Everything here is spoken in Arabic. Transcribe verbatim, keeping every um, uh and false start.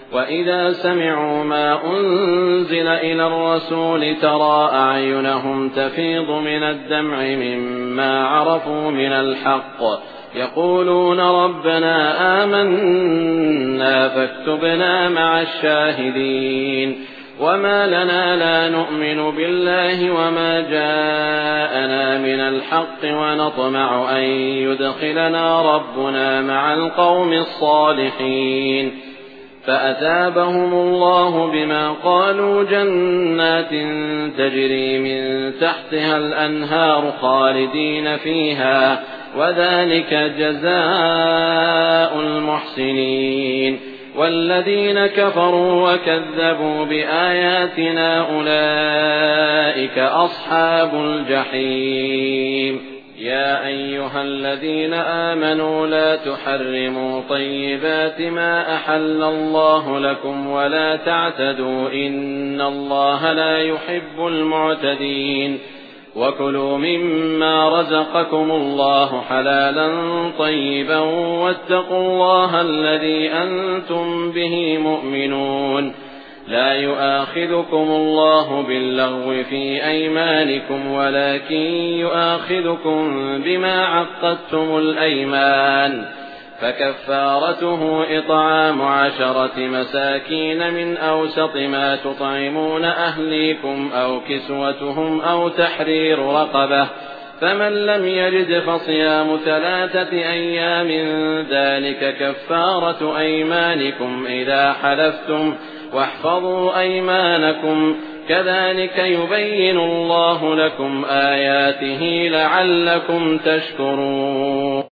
وإذا سمعوا ما أنزل إلى الرسول ترى أعينهم تفيض من الدمع مما عرفوا من الحق يقولون ربنا آمنا فاكتبنا مع الشاهدين وما لنا لا نؤمن بالله وما جاءنا من الحق ونطمع أن يدخلنا ربنا مع القوم الصالحين فأثابهم الله بما قالوا جنات تجري من تحتها الأنهار خالدين فيها وذلك جزاء المحسنين والذين كفروا وكذبوا بآياتنا أولئك أصحاب الجحيم يا أيها الذين آمنوا لا تحرموا طيبات ما أحل الله لكم ولا تعتدوا إن الله لا يحب المعتدين وكلوا مما رزقكم الله حلالا طيبا واتقوا الله الذي أنتم به مؤمنون لا يؤاخذكم الله باللغو في أيمانكم ولكن يؤاخذكم بما عقدتم الأيمان فكفارته إطعام عشرة مساكين من أوسط ما تطعمون أهليكم أو كسوتهم أو تحرير رقبة فمن لم يجد فصيام ثلاثة أيام ذلك كفارة أيمانكم إذا حلفتم واحفظوا أيمانكم كذلك يبين الله لكم آياته لعلكم تشكرون.